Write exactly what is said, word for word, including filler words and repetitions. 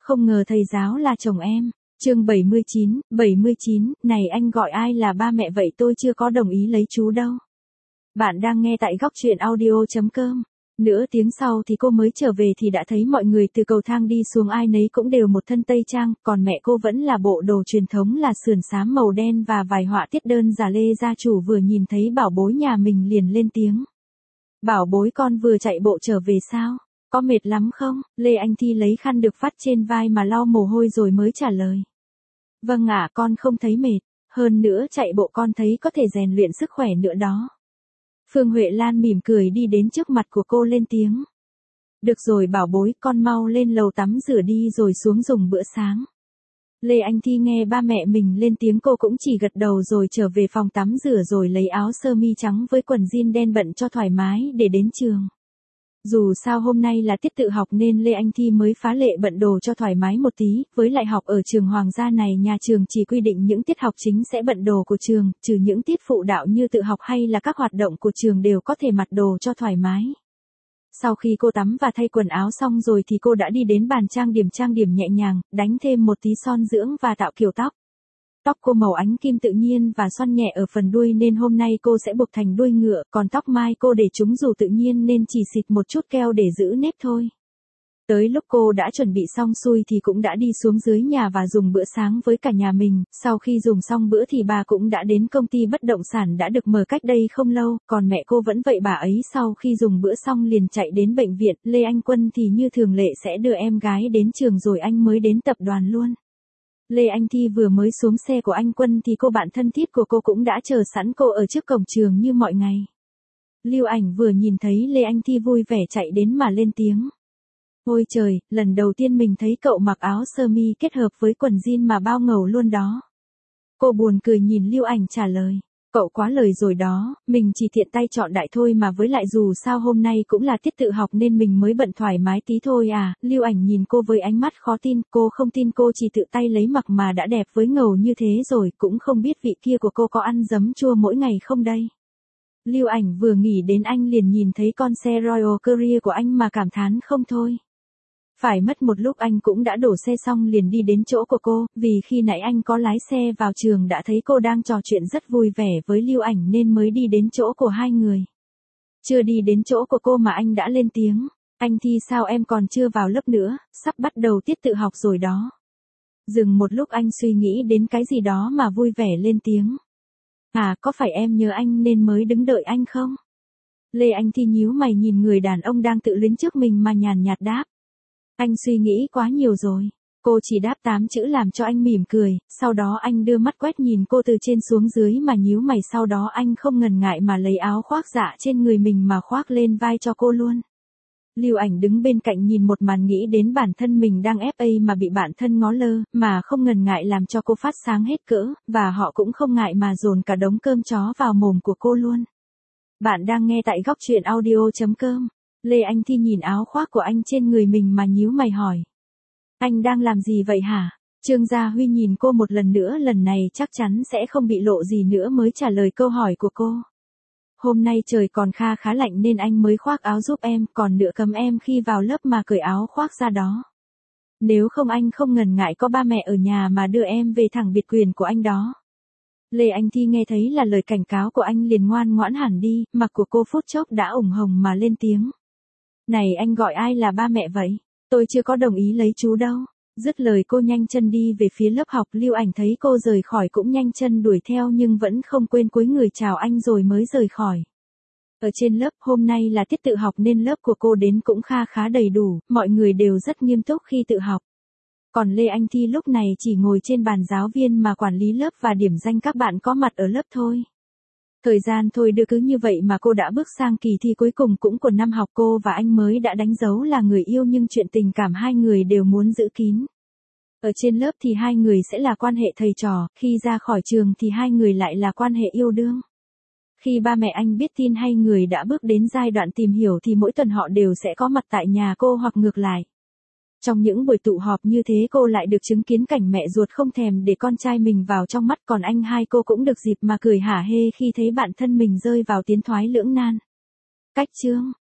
Không ngờ thầy giáo là chồng em. Chương bảy mươi chín, bảy mươi chín, này anh gọi ai là ba mẹ vậy, tôi chưa có đồng ý lấy chú đâu. Bạn đang nghe tại góc truyện audio chấm com. Nửa tiếng sau thì cô mới trở về thì đã thấy mọi người từ cầu thang đi xuống ai nấy cũng đều một thân tây trang, còn mẹ cô vẫn là bộ đồ truyền thống là sườn xám màu đen và vài họa tiết đơn giản. Lê gia chủ vừa nhìn thấy bảo bối nhà mình liền lên tiếng. Bảo bối, con vừa chạy bộ trở về sao? Có mệt lắm không? Lê Anh Thi lấy khăn được vắt trên vai mà lau mồ hôi rồi mới trả lời. Vâng ạ, con không thấy mệt, hơn nữa chạy bộ con thấy có thể rèn luyện sức khỏe nữa đó. Phương Huệ Lan mỉm cười đi đến trước mặt của cô lên tiếng. Được rồi bảo bối, con mau lên lầu tắm rửa đi rồi xuống dùng bữa sáng. Lê Anh Thi nghe ba mẹ mình lên tiếng cô cũng chỉ gật đầu rồi trở về phòng tắm rửa rồi lấy áo sơ mi trắng với quần jean đen bận cho thoải mái để đến trường. Dù sao hôm nay là tiết tự học nên Lê Anh Thi mới phá lệ bận đồ cho thoải mái một tí, với lại học ở trường Hoàng gia này nhà trường chỉ quy định những tiết học chính sẽ bận đồ của trường, trừ những tiết phụ đạo như tự học hay là các hoạt động của trường đều có thể mặc đồ cho thoải mái. Sau khi cô tắm và thay quần áo xong rồi thì cô đã đi đến bàn trang điểm trang điểm nhẹ nhàng, đánh thêm một tí son dưỡng và tạo kiểu tóc. Tóc cô màu ánh kim tự nhiên và xoăn nhẹ ở phần đuôi nên hôm nay cô sẽ buộc thành đuôi ngựa, còn tóc mai cô để chúng dù tự nhiên nên chỉ xịt một chút keo để giữ nếp thôi. Tới lúc cô đã chuẩn bị xong xuôi thì cũng đã đi xuống dưới nhà và dùng bữa sáng với cả nhà mình, sau khi dùng xong bữa thì bà cũng đã đến công ty bất động sản đã được mở cách đây không lâu, còn mẹ cô vẫn vậy, bà ấy sau khi dùng bữa xong liền chạy đến bệnh viện. Lê Anh Quân thì như thường lệ sẽ đưa em gái đến trường rồi anh mới đến tập đoàn luôn. Lê Anh Thi vừa mới xuống xe của anh Quân thì cô bạn thân thiết của cô cũng đã chờ sẵn cô ở trước cổng trường như mọi ngày. Lưu Ảnh vừa nhìn thấy Lê Anh Thi vui vẻ chạy đến mà lên tiếng. Ôi trời, lần đầu tiên mình thấy cậu mặc áo sơ mi kết hợp với quần jean mà bao ngầu luôn đó. Cô buồn cười nhìn Lưu Ảnh trả lời. Cậu quá lời rồi đó, mình chỉ tiện tay chọn đại thôi mà, với lại dù sao hôm nay cũng là tiết tự học nên mình mới bận thoải mái tí thôi à. Lưu Ảnh nhìn cô với ánh mắt khó tin, cô không tin cô chỉ tự tay lấy mặc mà đã đẹp với ngầu như thế rồi, cũng không biết vị kia của cô có ăn giấm chua mỗi ngày không đây. Lưu Ảnh vừa nghĩ đến anh liền nhìn thấy con xe Royal Courier của anh mà cảm thán không thôi. Phải mất một lúc anh cũng đã đổ xe xong liền đi đến chỗ của cô, vì khi nãy anh có lái xe vào trường đã thấy cô đang trò chuyện rất vui vẻ với Lưu Ảnh nên mới đi đến chỗ của hai người. Chưa đi đến chỗ của cô mà anh đã lên tiếng. Anh Thi, sao em còn chưa vào lớp nữa, sắp bắt đầu tiết tự học rồi đó. Dừng một lúc anh suy nghĩ đến cái gì đó mà vui vẻ lên tiếng. À, có phải em nhớ anh nên mới đứng đợi anh không? Lê Anh Thi nhíu mày nhìn người đàn ông đang tự luyến trước mình mà nhàn nhạt đáp. Anh suy nghĩ quá nhiều rồi. Cô chỉ đáp tám chữ làm cho anh mỉm cười, sau đó anh đưa mắt quét nhìn cô từ trên xuống dưới mà nhíu mày, sau đó anh không ngần ngại mà lấy áo khoác dạ trên người mình mà khoác lên vai cho cô luôn. Lưu Ảnh đứng bên cạnh nhìn một màn nghĩ đến bản thân mình đang ép a mà bị bạn thân ngó lơ, mà không ngần ngại làm cho cô phát sáng hết cỡ, và họ cũng không ngại mà dồn cả đống cơm chó vào mồm của cô luôn. Bạn đang nghe tại góc truyện audio chấm com. Lê Anh Thi nhìn áo khoác của anh trên người mình mà nhíu mày hỏi. Anh đang làm gì vậy hả? Trương Gia Huy nhìn cô một lần nữa, lần này chắc chắn sẽ không bị lộ gì nữa mới trả lời câu hỏi của cô. Hôm nay trời còn kha khá lạnh nên anh mới khoác áo giúp em, còn nữa cấm em khi vào lớp mà cởi áo khoác ra đó. Nếu không anh không ngần ngại có ba mẹ ở nhà mà đưa em về thẳng biệt quyền của anh đó. Lê Anh Thi nghe thấy là lời cảnh cáo của anh liền ngoan ngoãn hẳn đi, mặt của cô phút chốc đã ửng hồng mà lên tiếng. Này anh gọi ai là ba mẹ vậy? Tôi chưa có đồng ý lấy chú đâu. Dứt lời cô nhanh chân đi về phía lớp học. Lưu Ảnh thấy cô rời khỏi cũng nhanh chân đuổi theo nhưng vẫn không quên cúi người chào anh rồi mới rời khỏi. Ở trên lớp hôm nay là tiết tự học nên lớp của cô đến cũng kha khá đầy đủ, mọi người đều rất nghiêm túc khi tự học. Còn Lê Anh Thi lúc này chỉ ngồi trên bàn giáo viên mà quản lý lớp và điểm danh các bạn có mặt ở lớp thôi. Thời gian thôi đưa cứ như vậy mà cô đã bước sang kỳ thi cuối cùng cũng của năm học. Cô và anh mới đã đánh dấu là người yêu nhưng chuyện tình cảm hai người đều muốn giữ kín. Ở trên lớp thì hai người sẽ là quan hệ thầy trò, khi ra khỏi trường thì hai người lại là quan hệ yêu đương. Khi ba mẹ anh biết tin hai người đã bước đến giai đoạn tìm hiểu thì mỗi tuần họ đều sẽ có mặt tại nhà cô hoặc ngược lại. Trong những buổi tụ họp như thế cô lại được chứng kiến cảnh mẹ ruột không thèm để con trai mình vào trong mắt, còn anh hai cô cũng được dịp mà cười hả hê khi thấy bạn thân mình rơi vào tiến thoái lưỡng nan. Cách chương